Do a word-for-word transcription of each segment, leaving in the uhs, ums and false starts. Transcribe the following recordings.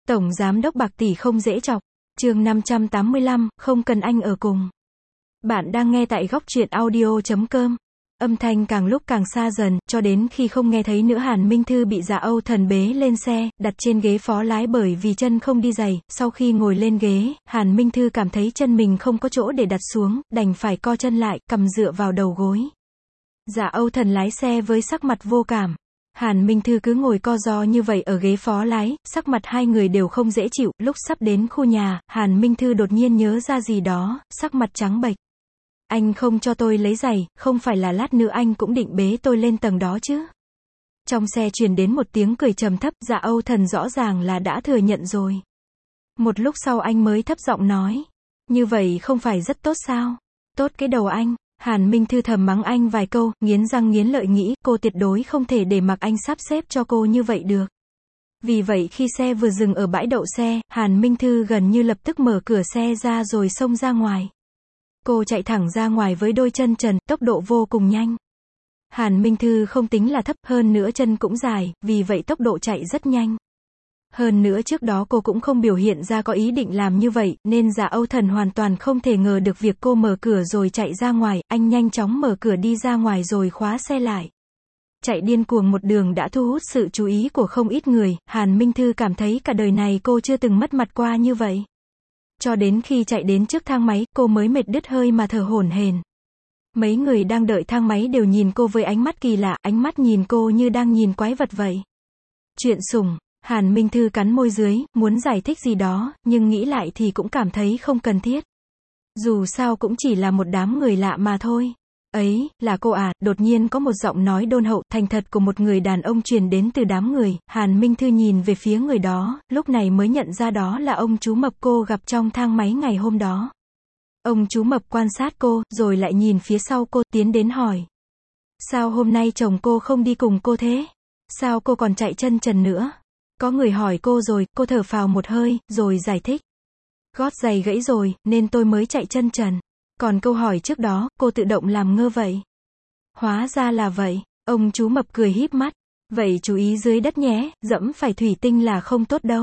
Tổng giám đốc bạc tỷ không dễ chọc. Chương năm trăm tám mươi lăm, không cần anh ở cùng. Bạn đang nghe tại góc truyện audio chấm com. Âm thanh càng lúc càng xa dần, cho đến khi không nghe thấy nữa Hàn Minh Thư bị Dạ Âu Thần bế lên xe, đặt trên ghế phó lái bởi vì chân không đi giày. Sau khi ngồi lên ghế, Hàn Minh Thư cảm thấy chân mình không có chỗ để đặt xuống, đành phải co chân lại, cầm dựa vào đầu gối. Dạ Âu Thần lái xe với sắc mặt vô cảm. Hàn Minh Thư cứ ngồi co ro như vậy ở ghế phó lái, sắc mặt hai người đều không dễ chịu. Lúc sắp đến khu nhà, Hàn Minh Thư đột nhiên nhớ ra gì đó, sắc mặt trắng bệch. Anh không cho tôi lấy giày, không phải là lát nữa anh cũng định bế tôi lên tầng đó chứ? Trong xe truyền đến một tiếng cười trầm thấp, Dạ Âu Thần rõ ràng là đã thừa nhận rồi. Một lúc sau anh mới thấp giọng nói, như vậy không phải rất tốt sao? Tốt cái đầu anh. Hàn Minh Thư thầm mắng anh vài câu, nghiến răng nghiến lợi nghĩ, cô tuyệt đối không thể để mặc anh sắp xếp cho cô như vậy được. Vì vậy khi xe vừa dừng ở bãi đậu xe, Hàn Minh Thư gần như lập tức mở cửa xe ra rồi xông ra ngoài. Cô chạy thẳng ra ngoài với đôi chân trần, tốc độ vô cùng nhanh. Hàn Minh Thư không tính là thấp, hơn nữa chân cũng dài, vì vậy tốc độ chạy rất nhanh. Hơn nữa trước đó cô cũng không biểu hiện ra có ý định làm như vậy, nên Dạ Âu Thần hoàn toàn không thể ngờ được việc cô mở cửa rồi chạy ra ngoài. Anh nhanh chóng mở cửa đi ra ngoài rồi khóa xe lại. Chạy điên cuồng một đường đã thu hút sự chú ý của không ít người. Hàn Minh Thư cảm thấy cả đời này cô chưa từng mất mặt qua như vậy. Cho đến khi chạy đến trước thang máy, cô mới mệt đứt hơi mà thở hổn hển. Mấy người đang đợi thang máy đều nhìn cô với ánh mắt kỳ lạ, ánh mắt nhìn cô như đang nhìn quái vật vậy. Chuyện sủng. Hàn Minh Thư cắn môi dưới, muốn giải thích gì đó, nhưng nghĩ lại thì cũng cảm thấy không cần thiết. Dù sao cũng chỉ là một đám người lạ mà thôi. Ấy, là cô à? Đột nhiên có một giọng nói đôn hậu, thành thật của một người đàn ông truyền đến từ đám người. Hàn Minh Thư nhìn về phía người đó, lúc này mới nhận ra đó là ông chú mập cô gặp trong thang máy ngày hôm đó. Ông chú mập quan sát cô, rồi lại nhìn phía sau cô, tiến đến hỏi. Sao hôm nay chồng cô không đi cùng cô thế? Sao cô còn chạy chân trần nữa? Có người hỏi cô rồi, cô thở phào một hơi, rồi giải thích. Gót giày gãy rồi, nên tôi mới chạy chân trần. Còn câu hỏi trước đó, cô tự động làm ngơ vậy. Hóa ra là vậy. Ông chú mập cười híp mắt. Vậy chú ý dưới đất nhé, dẫm phải thủy tinh là không tốt đâu.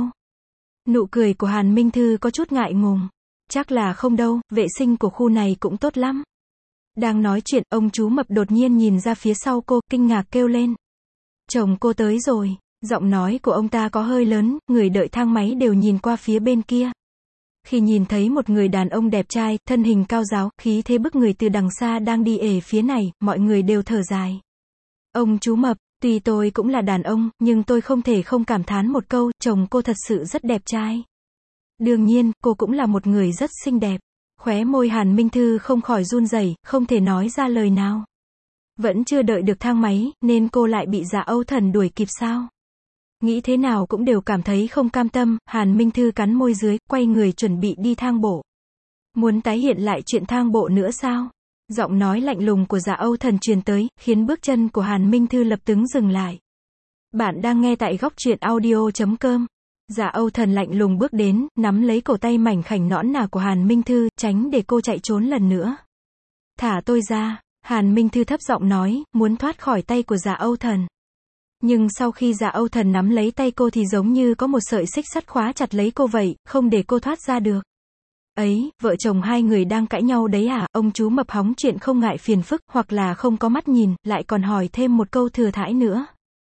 Nụ cười của Hàn Minh Thư có chút ngại ngùng. Chắc là không đâu, vệ sinh của khu này cũng tốt lắm. Đang nói chuyện, ông chú mập đột nhiên nhìn ra phía sau cô, kinh ngạc kêu lên. Chồng cô tới rồi. Giọng nói của ông ta có hơi lớn, người đợi thang máy đều nhìn qua phía bên kia. Khi nhìn thấy một người đàn ông đẹp trai, thân hình cao ráo, khí thế bức người từ đằng xa đang đi ể phía này, mọi người đều thở dài. Ông chú mập, tuy tôi cũng là đàn ông, nhưng tôi không thể không cảm thán một câu, chồng cô thật sự rất đẹp trai. Đương nhiên, cô cũng là một người rất xinh đẹp. Khóe môi Hàn Minh Thư không khỏi run rẩy, không thể nói ra lời nào. Vẫn chưa đợi được thang máy, nên cô lại bị Dạ Âu Thần đuổi kịp sao? Nghĩ thế nào cũng đều cảm thấy không cam tâm, Hàn Minh Thư cắn môi dưới, quay người chuẩn bị đi thang bộ. Muốn tái hiện lại chuyện thang bộ nữa sao? Giọng nói lạnh lùng của Dạ Âu Thần truyền tới, khiến bước chân của Hàn Minh Thư lập tức dừng lại. Bạn đang nghe tại góc truyện audio chấm com. Dạ Âu Thần lạnh lùng bước đến, nắm lấy cổ tay mảnh khảnh nõn nà của Hàn Minh Thư, tránh để cô chạy trốn lần nữa. Thả tôi ra, Hàn Minh Thư thấp giọng nói, muốn thoát khỏi tay của Dạ Âu Thần. Nhưng sau khi Dạ Âu Thần nắm lấy tay cô thì giống như có một sợi xích sắt khóa chặt lấy cô vậy, không để cô thoát ra được. Ấy, vợ chồng hai người đang cãi nhau đấy à? Ông chú mập hóng chuyện không ngại phiền phức, hoặc là không có mắt nhìn, lại còn hỏi thêm một câu thừa thãi nữa.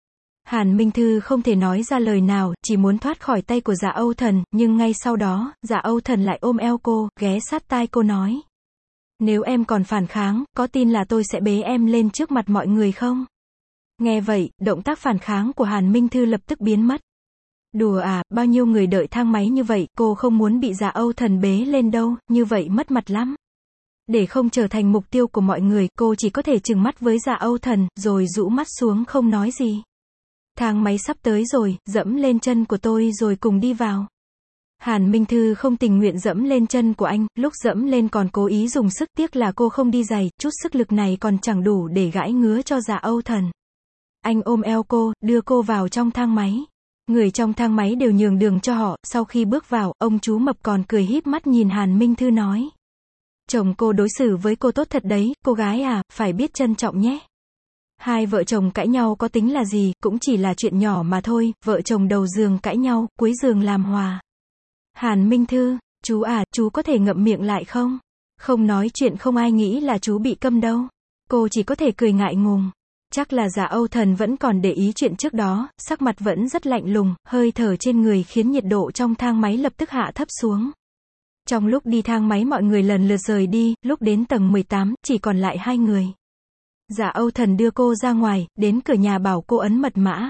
Hàn Minh Thư không thể nói ra lời nào, chỉ muốn thoát khỏi tay của Dạ Âu Thần, nhưng ngay sau đó, Dạ Âu Thần lại ôm eo cô, ghé sát tai cô nói. Nếu em còn phản kháng, có tin là tôi sẽ bế em lên trước mặt mọi người không? Nghe vậy, động tác phản kháng của Hàn Minh Thư lập tức biến mất. Đùa à, bao nhiêu người đợi thang máy như vậy, cô không muốn bị Dạ Âu Thần bế lên đâu, như vậy mất mặt lắm. Để không trở thành mục tiêu của mọi người, cô chỉ có thể trừng mắt với Dạ Âu Thần, rồi rũ mắt xuống không nói gì. Thang máy sắp tới rồi, dẫm lên chân của tôi rồi cùng đi vào. Hàn Minh Thư không tình nguyện dẫm lên chân của anh, lúc dẫm lên còn cố ý dùng sức, tiếc là cô không đi giày, chút sức lực này còn chẳng đủ để gãi ngứa cho Dạ Âu Thần. Anh ôm eo cô, đưa cô vào trong thang máy. Người trong thang máy đều nhường đường cho họ, sau khi bước vào, ông chú mập còn cười híp mắt nhìn Hàn Minh Thư nói. Chồng cô đối xử với cô tốt thật đấy, cô gái à, phải biết trân trọng nhé. Hai vợ chồng cãi nhau có tính là gì, cũng chỉ là chuyện nhỏ mà thôi, vợ chồng đầu giường cãi nhau, cuối giường làm hòa. Hàn Minh Thư, chú à, chú có thể ngậm miệng lại không? Không nói chuyện không ai nghĩ là chú bị câm đâu. Cô chỉ có thể cười ngại ngùng. Chắc là Dạ Âu Thần vẫn còn để ý chuyện trước đó, sắc mặt vẫn rất lạnh lùng, hơi thở trên người khiến nhiệt độ trong thang máy lập tức hạ thấp xuống. Trong lúc đi thang máy mọi người lần lượt rời đi, lúc đến tầng mười tám, chỉ còn lại hai người. Dạ Âu Thần đưa cô ra ngoài, đến cửa nhà bảo cô ấn mật mã.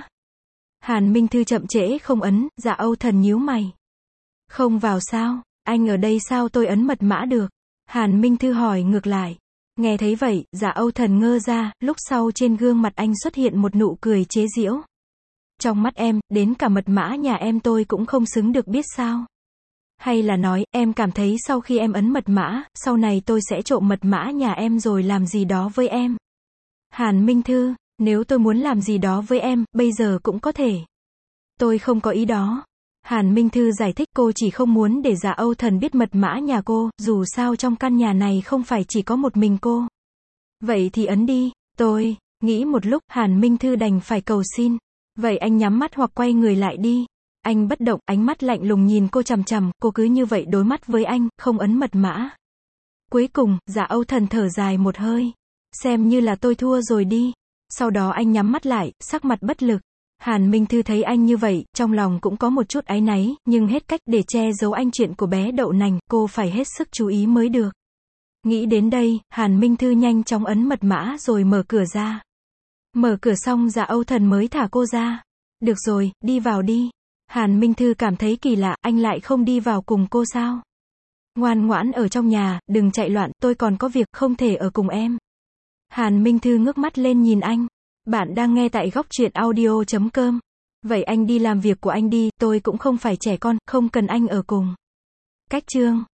Hàn Minh Thư chậm trễ không ấn, Dạ Âu Thần nhíu mày. Không vào sao, anh ở đây sao tôi ấn mật mã được? Hàn Minh Thư hỏi ngược lại. Nghe thấy vậy, Dạ Âu Thần ngơ ra, lúc sau trên gương mặt anh xuất hiện một nụ cười chế giễu. Trong mắt em, đến cả mật mã nhà em tôi cũng không xứng được biết sao? Hay là nói, em cảm thấy sau khi em ấn mật mã, sau này tôi sẽ trộm mật mã nhà em rồi làm gì đó với em? Hàn Minh Thư, nếu tôi muốn làm gì đó với em, bây giờ cũng có thể. Tôi không có ý đó. Hàn Minh Thư giải thích cô chỉ không muốn để Dạ Âu Thần biết mật mã nhà cô, dù sao trong căn nhà này không phải chỉ có một mình cô. Vậy thì ấn đi, tôi, nghĩ một lúc, Hàn Minh Thư đành phải cầu xin. Vậy anh nhắm mắt hoặc quay người lại đi. Anh bất động, ánh mắt lạnh lùng nhìn cô chằm chằm, cô cứ như vậy đối mắt với anh, không ấn mật mã. Cuối cùng, Dạ Âu Thần thở dài một hơi. Xem như là tôi thua rồi đi. Sau đó anh nhắm mắt lại, sắc mặt bất lực. Hàn Minh Thư thấy anh như vậy, trong lòng cũng có một chút áy náy, nhưng hết cách để che giấu anh chuyện của bé đậu nành, cô phải hết sức chú ý mới được. Nghĩ đến đây, Hàn Minh Thư nhanh chóng ấn mật mã rồi mở cửa ra. Mở cửa xong Dạ Âu Thần mới thả cô ra. Được rồi, đi vào đi. Hàn Minh Thư cảm thấy kỳ lạ, anh lại không đi vào cùng cô sao? Ngoan ngoãn ở trong nhà, đừng chạy loạn, tôi còn có việc, không thể ở cùng em. Hàn Minh Thư ngước mắt lên nhìn anh. Bạn đang nghe tại góc truyện audio chấm com. Vậy anh đi làm việc của anh đi, tôi cũng không phải trẻ con, không cần anh ở cùng. Cách chương